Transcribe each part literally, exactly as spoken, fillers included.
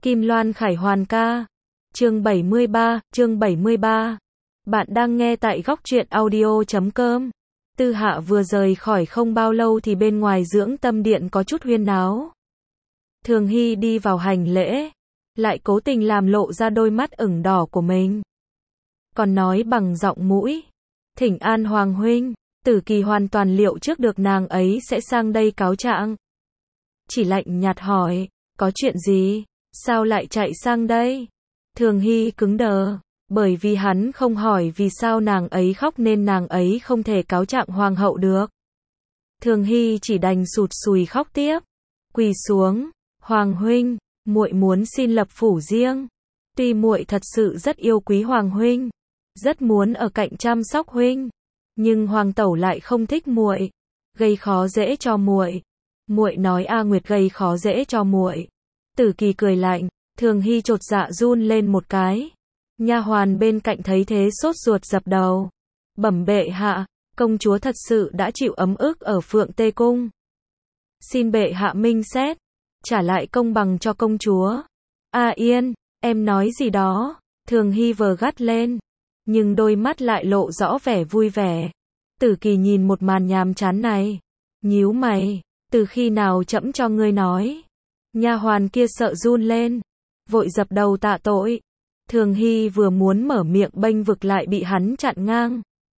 Kim Loan Khải Hoàn ca. Chương bảy mươi ba, chương bảy mươi ba. Bạn đang nghe tại góc truyện audio chấm com. Tư Hạ vừa rời khỏi không bao lâu thì bên ngoài dưỡng tâm điện có chút huyên náo. Thường Hy đi vào hành lễ, lại cố tình làm lộ ra đôi mắt ửng đỏ của mình. Còn nói bằng giọng mũi, thỉnh an Hoàng huynh. Tử Kỳ hoàn toàn liệu trước được nàng ấy sẽ sang đây cáo trạng. Chỉ lạnh nhạt hỏi, có chuyện gì, sao lại chạy sang đây? Thường Hy cứng đờ, bởi vì hắn không hỏi vì sao nàng ấy khóc nên nàng ấy không thể cáo trạng hoàng hậu được. Thường Hy chỉ đành sụt sùi khóc tiếp, quỳ xuống, Hoàng huynh, muội muốn xin lập phủ riêng. Tuy muội thật sự rất yêu quý Hoàng huynh, rất muốn ở cạnh chăm sóc huynh, nhưng Hoàng tẩu lại không thích muội, gây khó dễ cho muội. Muội nói A Nguyệt gây khó dễ cho muội. Tử Kỳ cười lạnh, Thường Hy chột dạ run lên một cái. Nha hoàn bên cạnh thấy thế sốt ruột dập đầu, bẩm bệ hạ, công chúa thật sự đã chịu ấm ức ở Phượng Tê cung. Xin bệ hạ minh xét, trả lại công bằng cho công chúa. A Yên, em nói gì đó? Thường Hy vờ gắt lên, nhưng đôi mắt lại lộ rõ vẻ vui vẻ. Tử Kỳ nhìn một màn nhàm chán này, nhíu mày, từ khi nào trẫm cho ngươi nói? Nha hoàn kia sợ run lên, vội dập đầu tạ tội. Thường Hy vừa muốn mở miệng bênh vực lại bị hắn chặn ngang.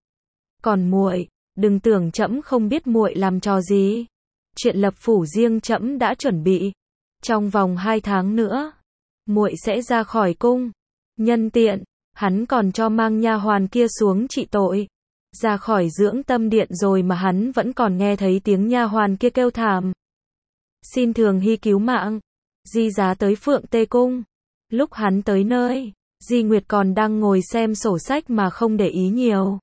Còn muội, đừng tưởng trẫm không biết muội làm trò gì. Chuyện lập phủ riêng trẫm đã chuẩn bị. Trong vòng hai tháng nữa, muội sẽ ra khỏi cung. Nhân tiện, hắn còn cho mang nha hoàn kia xuống trị tội. Ra khỏi dưỡng tâm điện rồi mà hắn vẫn còn nghe thấy tiếng nha hoàn kia kêu thảm. Xin Thường Hy cứu mạng. Di giá tới Phượng Tê cung. Lúc hắn tới nơi, Di Nguyệt còn đang ngồi xem sổ sách mà không để ý nhiều.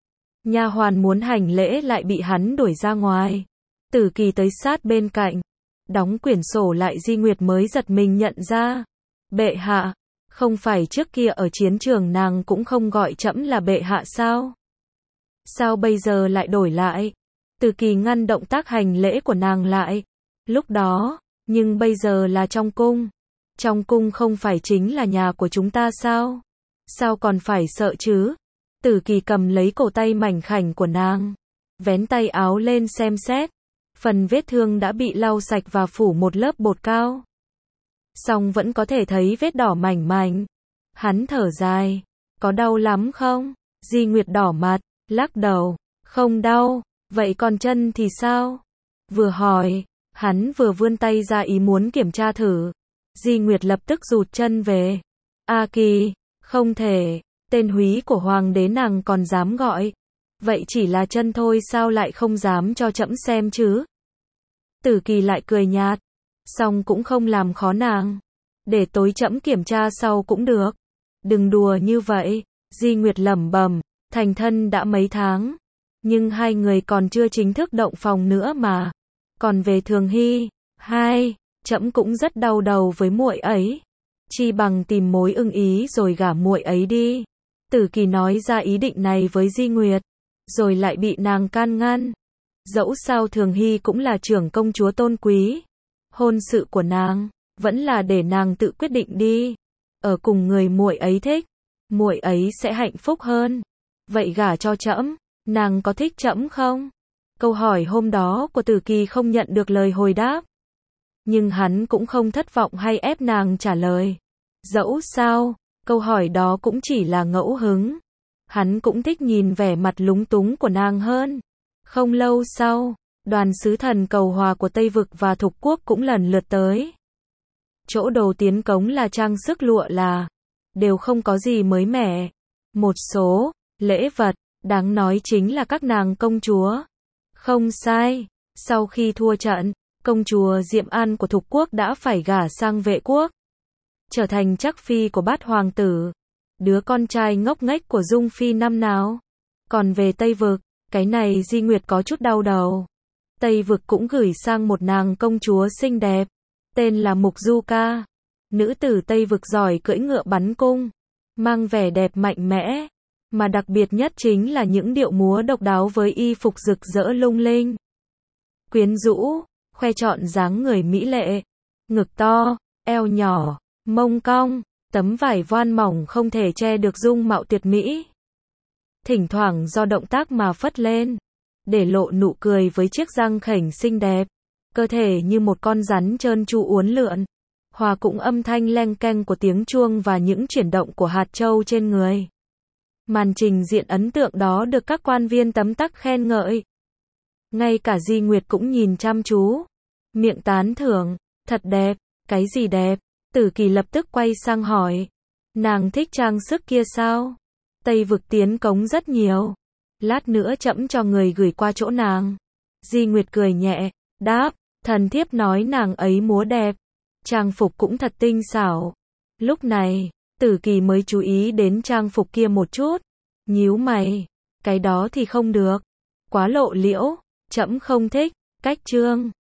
Nha hoàn muốn hành lễ lại bị hắn đuổi ra ngoài. Tử Kỳ tới sát bên cạnh, đóng quyển sổ lại. Di Nguyệt mới giật mình nhận ra. Bệ hạ, không phải trước kia ở chiến trường nàng cũng không gọi trẫm là bệ hạ sao? Sao bây giờ lại đổi lại? Tử Kỳ ngăn động tác hành lễ của nàng lại. Lúc đó, nhưng bây giờ là trong cung. Trong cung không phải chính là nhà của chúng ta sao? Sao còn phải sợ chứ? Tử Kỳ cầm lấy cổ tay mảnh khảnh của nàng, vén tay áo lên xem xét. Phần vết thương đã bị lau sạch và phủ một lớp bột cao. Song vẫn có thể thấy vết đỏ mảnh mảnh. Hắn thở dài, có đau lắm không? Di Nguyệt đỏ mặt, lắc đầu, không đau. Vậy còn chân thì sao? Vừa hỏi, hắn vừa vươn tay ra ý muốn kiểm tra thử. Di Nguyệt lập tức rụt chân về. A Kỳ, không thể, tên húy của hoàng đế nàng còn dám gọi. Vậy chỉ là chân thôi sao lại không dám cho trẫm xem chứ? Tử Kỳ lại cười nhạt, song cũng không làm khó nàng. Để tối trẫm kiểm tra sau cũng được. Đừng đùa như vậy. Di Nguyệt lẩm bẩm, thành thân đã mấy tháng, nhưng hai người còn chưa chính thức động phòng nữa mà. Còn về Thường Hy, hai, trẫm cũng rất đau đầu với muội ấy. Chi bằng tìm mối ưng ý rồi gả muội ấy đi. Tử Kỳ nói ra ý định này với Di Nguyệt, rồi lại bị nàng can ngăn. Dẫu sao Thường Hy cũng là trưởng công chúa tôn quý. Hôn sự của nàng vẫn là để nàng tự quyết định đi. Ở cùng người muội ấy thích, muội ấy sẽ hạnh phúc hơn. Vậy gả cho trẫm, nàng có thích trẫm không? Câu hỏi hôm đó của Tử Kỳ không nhận được lời hồi đáp. Nhưng hắn cũng không thất vọng hay ép nàng trả lời. Dẫu sao, câu hỏi đó cũng chỉ là ngẫu hứng. Hắn cũng thích nhìn vẻ mặt lúng túng của nàng hơn. Không lâu sau, đoàn sứ thần cầu hòa của Tây Vực và Thục Quốc cũng lần lượt tới. Chỗ đồ tiến cống là trang sức lụa là, đều không có gì mới mẻ. Một số lễ vật đáng nói chính là các nàng công chúa. Không sai, sau khi thua trận, công chúa Diệm An của Thục Quốc đã phải gả sang Vệ Quốc, trở thành chắc phi của bát hoàng tử, đứa con trai ngốc nghếch của Dung Phi năm nào. Còn về Tây Vực, cái này Di Nguyệt có chút đau đầu. Tây Vực cũng gửi sang một nàng công chúa xinh đẹp, tên là Mục Du Ca. Nữ tử Tây Vực giỏi cưỡi ngựa bắn cung, mang vẻ đẹp mạnh mẽ, mà đặc biệt nhất chính là những điệu múa độc đáo với y phục rực rỡ lung linh, quyến rũ, khoe trọn dáng người mỹ lệ, ngực to, eo nhỏ, mông cong, tấm vải voan mỏng không thể che được dung mạo tuyệt mỹ. Thỉnh thoảng do động tác mà phất lên, để lộ nụ cười với chiếc răng khểnh xinh đẹp. Cơ thể như một con rắn trơn tru uốn lượn, hòa cũng âm thanh leng keng của tiếng chuông và những chuyển động của hạt châu trên người. Màn trình diễn ấn tượng đó được các quan viên tấm tắc khen ngợi. Ngay cả Di Nguyệt cũng nhìn chăm chú, miệng tán thưởng, thật đẹp, cái gì đẹp? Tử Kỳ lập tức quay sang hỏi, nàng thích trang sức kia sao? Tây Vực tiến cống rất nhiều, lát nữa trẫm cho người gửi qua chỗ nàng. Di Nguyệt cười nhẹ, đáp, thần thiếp nói nàng ấy múa đẹp, trang phục cũng thật tinh xảo. Lúc này, Tử Kỳ mới chú ý đến trang phục kia một chút, nhíu mày, cái đó thì không được, quá lộ liễu, trẫm không thích. Cách chương